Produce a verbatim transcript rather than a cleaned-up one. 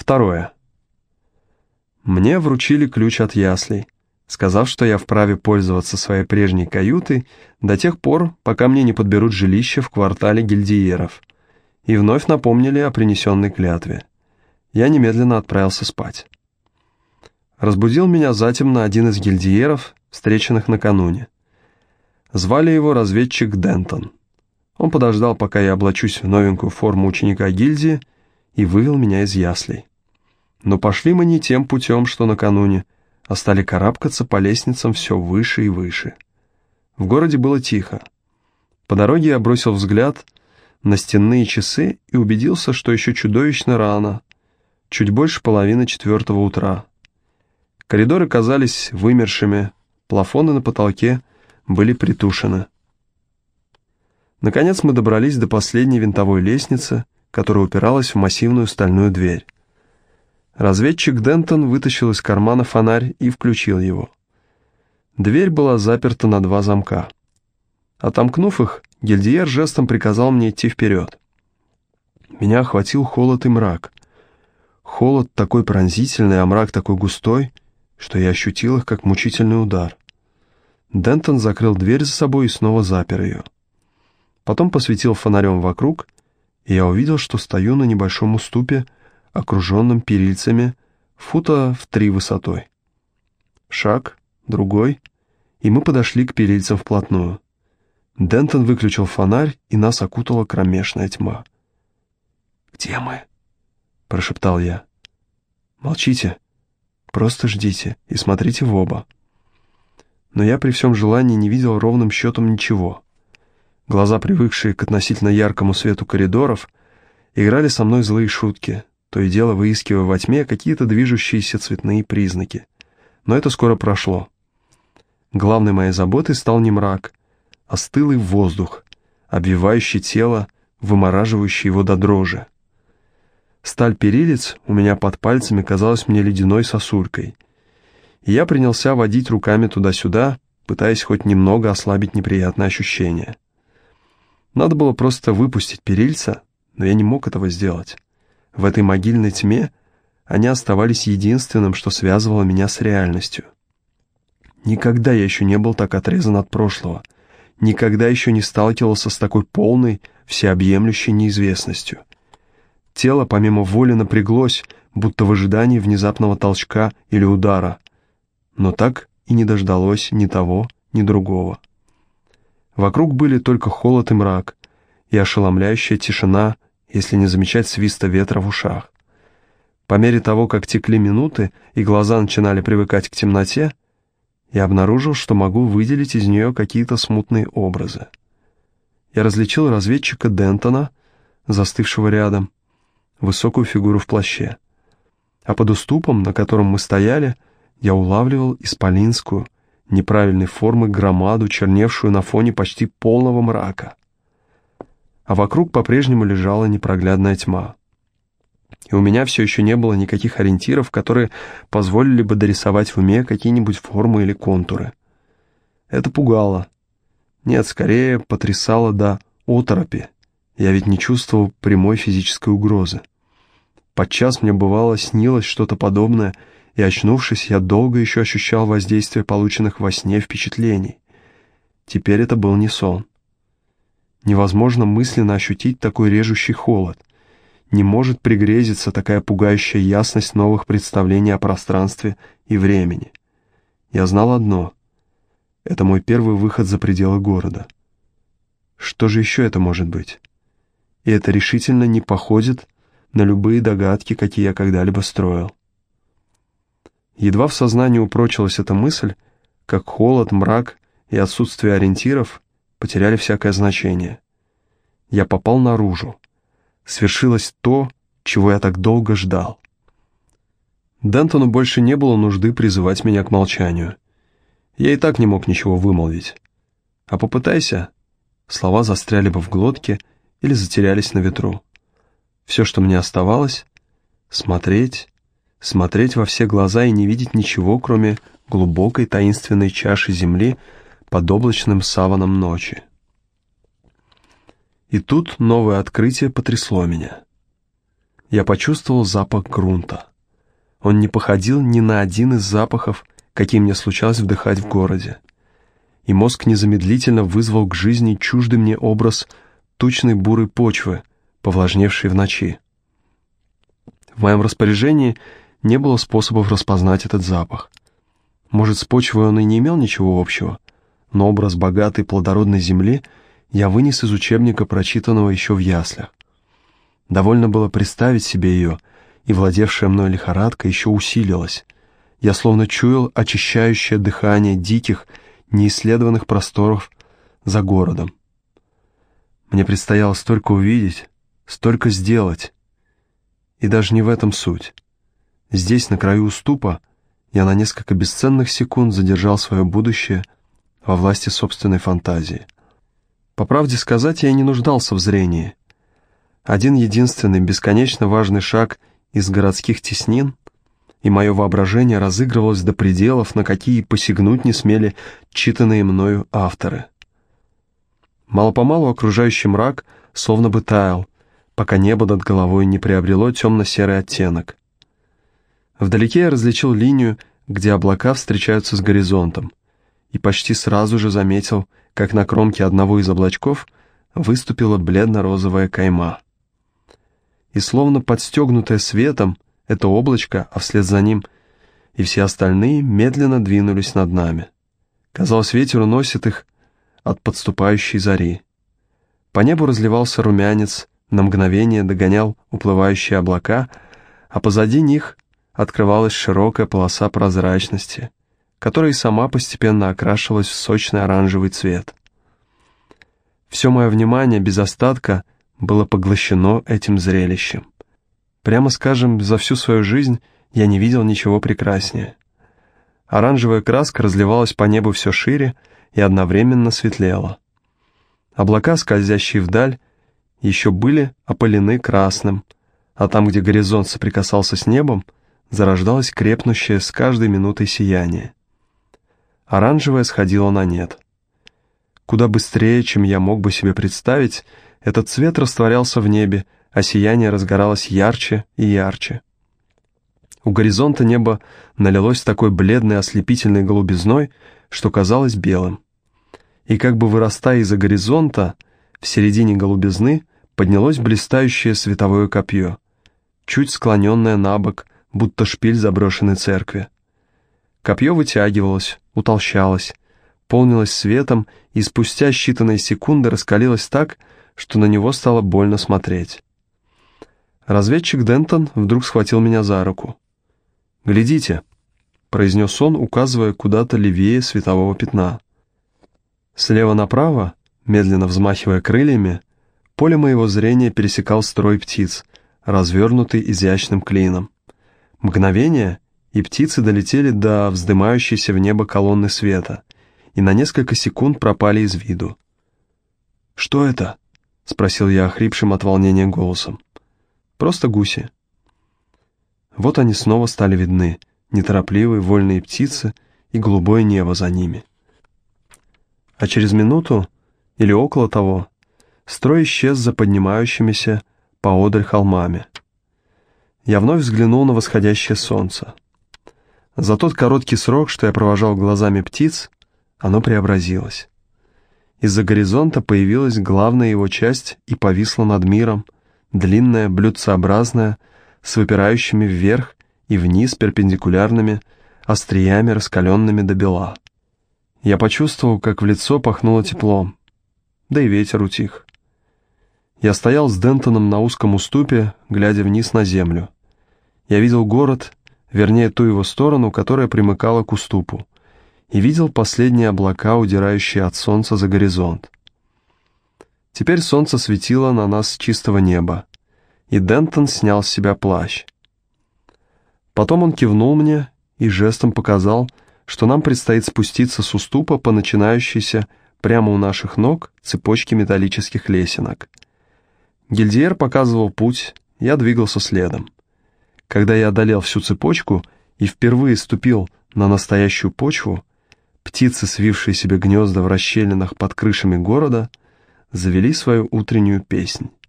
Второе. Мне вручили ключ от яслей, сказав, что я вправе пользоваться своей прежней каютой до тех пор, пока мне не подберут жилище в квартале гильдиеров, и вновь напомнили о принесенной клятве. Я немедленно отправился спать. Разбудил меня затемно один из гильдиеров, встреченных накануне. Звали его разведчик Дентон. Он подождал, пока я облачусь в новенькую форму ученика гильдии, и вывел меня из яслей. Но пошли мы не тем путем, что накануне, а стали карабкаться по лестницам все выше и выше. В городе было тихо. По дороге я бросил взгляд на стенные часы и убедился, что еще чудовищно рано, чуть больше половины четвертого утра. Коридоры казались вымершими, плафоны на потолке были притушены. Наконец мы добрались до последней винтовой лестницы, которая упиралась в массивную стальную дверь. Разведчик Дентон вытащил из кармана фонарь и включил его. Дверь была заперта на два замка. Отомкнув их, гильдиер жестом приказал мне идти вперед. Меня охватил холод и мрак. Холод такой пронзительный, а мрак такой густой, что я ощутил их как мучительный удар. Дентон закрыл дверь за собой и снова запер ее. Потом посветил фонарем вокруг, и я увидел, что стою на небольшом уступе, окруженном перильцами, фута в три высотой. Шаг, другой, и мы подошли к перильцам вплотную. Дентон выключил фонарь, и нас окутала кромешная тьма. «Где мы?» — прошептал я. «Молчите, просто ждите и смотрите в оба». Но я при всем желании не видел ровным счетом ничего. Глаза, привыкшие к относительно яркому свету коридоров, играли со мной злые шутки, то и дело выискивая во тьме какие-то движущиеся цветные признаки. Но это скоро прошло. Главной моей заботой стал не мрак, а стылый воздух, обвивающий тело, вымораживающий его до дрожи. Сталь перилец у меня под пальцами казалась мне ледяной сосулькой, и я принялся водить руками туда-сюда, пытаясь хоть немного ослабить неприятное ощущение. Надо было просто выпустить перильца, но я не мог этого сделать. В этой могильной тьме они оставались единственным, что связывало меня с реальностью. Никогда я еще не был так отрезан от прошлого, никогда еще не сталкивался с такой полной, всеобъемлющей неизвестностью. Тело помимо воли напряглось, будто в ожидании внезапного толчка или удара, но так и не дождалось ни того, ни другого. Вокруг были только холод и мрак, и ошеломляющая тишина, если не замечать свиста ветра в ушах. По мере того, как текли минуты, и глаза начинали привыкать к темноте, я обнаружил, что могу выделить из нее какие-то смутные образы. Я различил разведчика Дентона, застывшего рядом, высокую фигуру в плаще. А под уступом, на котором мы стояли, я улавливал исполинскую, неправильной формы громаду, черневшую на фоне почти полного мрака. А вокруг по-прежнему лежала непроглядная тьма. И у меня все еще не было никаких ориентиров, которые позволили бы дорисовать в уме какие-нибудь формы или контуры. Это пугало. Нет, скорее потрясало до оторопи. Я ведь не чувствовал прямой физической угрозы. Подчас мне бывало снилось что-то подобное, и, очнувшись, я долго еще ощущал воздействие полученных во сне впечатлений. Теперь это был не сон. Невозможно мысленно ощутить такой режущий холод. Не может пригрезиться такая пугающая ясность новых представлений о пространстве и времени. Я знал одно — это мой первый выход за пределы города. Что же еще это может быть? И это решительно не походит на любые догадки, какие я когда-либо строил. Едва в сознании упрочилась эта мысль, как холод, мрак и отсутствие ориентиров потеряли всякое значение. Я попал наружу. Свершилось то, чего я так долго ждал. Дентону больше не было нужды призывать меня к молчанию. Я и так не мог ничего вымолвить. А попытайся, слова застряли бы в глотке или затерялись на ветру. Все, что мне оставалось — смотреть, смотреть во все глаза и не видеть ничего, кроме глубокой таинственной чаши земли под облачным саваном ночи. И тут новое открытие потрясло меня. я почувствовал запах грунта. Он не походил ни на один из запахов, какие мне случалось вдыхать в городе. И мозг незамедлительно вызвал к жизни чуждый мне образ тучной бурой почвы, повлажневшей в ночи. В моем распоряжении не было способов распознать этот запах. Может, с почвой он и не имел ничего общего, но образ богатой плодородной земли я вынес из учебника, прочитанного еще в яслях. Довольно было представить себе ее, и владевшая мной лихорадка еще усилилась. Я словно чуял очищающее дыхание диких, неисследованных просторов за городом. Мне предстояло столько увидеть, столько сделать. И даже не в этом суть. Здесь, на краю уступа, я на несколько бесценных секунд задержал свое будущее во власти собственной фантазии. По правде сказать, я и не нуждался в зрении. Один единственный бесконечно важный шаг из городских теснин, и мое воображение разыгрывалось до пределов, на какие посягнуть не смели читанные мною авторы. Мало-помалу окружающий мрак словно бы таял, пока небо над головой не приобрело темно-серый оттенок. Вдалеке я различил линию, где облака встречаются с горизонтом, и почти сразу же заметил, как на кромке одного из облачков выступила бледно-розовая кайма. И словно подстегнутое светом, это облачко, а вслед за ним и все остальные медленно двинулись над нами. Казалось, ветер уносит их от подступающей зари. По небу разливался румянец, на мгновение догонял уплывающие облака, а позади них открывалась широкая полоса прозрачности, которая и сама постепенно окрашивалась в сочный оранжевый цвет. Все мое внимание без остатка было поглощено этим зрелищем. Прямо скажем, за всю свою жизнь я не видел ничего прекраснее. Оранжевая краска разливалась по небу все шире и одновременно светлела. Облака, скользящие вдаль, еще были опалены красным, а там, где горизонт соприкасался с небом, зарождалось крепнущее с каждой минутой сияние. Оранжевое сходило на нет. Куда быстрее, чем я мог бы себе представить, этот цвет растворялся в небе, а сияние разгоралось ярче и ярче. У горизонта небо налилось такой бледной ослепительной голубизной, что казалось белым. И как бы вырастая из-за горизонта, в середине голубизны поднялось блистающее световое копье, чуть склоненное на бок, будто шпиль заброшенной церкви. Копье вытягивалось, утолщалось, полнилось светом и спустя считанные секунды раскалилось так, что на него стало больно смотреть. Разведчик Дентон вдруг схватил меня за руку. «Глядите», — произнес он, указывая куда-то левее светового пятна. Слева направо, медленно взмахивая крыльями, поле моего зрения пересекал строй птиц, развернутый изящным клином. Мгновение, и птицы долетели до вздымающейся в небо колонны света, и на несколько секунд пропали из виду. «Что это?» — спросил я охрипшим от волнения голосом. «Просто гуси». Вот они снова стали видны, неторопливые вольные птицы и голубое небо за ними. А через минуту, или около того, строй исчез за поднимающимися поодаль холмами. Я вновь взглянул на восходящее солнце. За тот короткий срок, что я провожал глазами птиц, оно преобразилось. Из-за горизонта появилась главная его часть и повисла над миром, длинная, блюдцеобразная, с выпирающими вверх и вниз перпендикулярными остриями, раскаленными до бела. Я почувствовал, как в лицо пахнуло теплом, да и ветер утих. Я стоял с Дентоном на узком уступе, глядя вниз на землю. Я видел город, вернее ту его сторону, которая примыкала к уступу, и видел последние облака, удирающие от солнца за горизонт. Теперь солнце светило на нас с чистого неба, и Дентон снял с себя плащ. Потом он кивнул мне и жестом показал, что нам предстоит спуститься с уступа по начинающейся прямо у наших ног цепочке металлических лесенок. Гильдьер показывал путь, я двигался следом. Когда я одолел всю цепочку и впервые ступил на настоящую почву, птицы, свившие себе гнезда в расщелинах под крышами города, завели свою утреннюю песнь.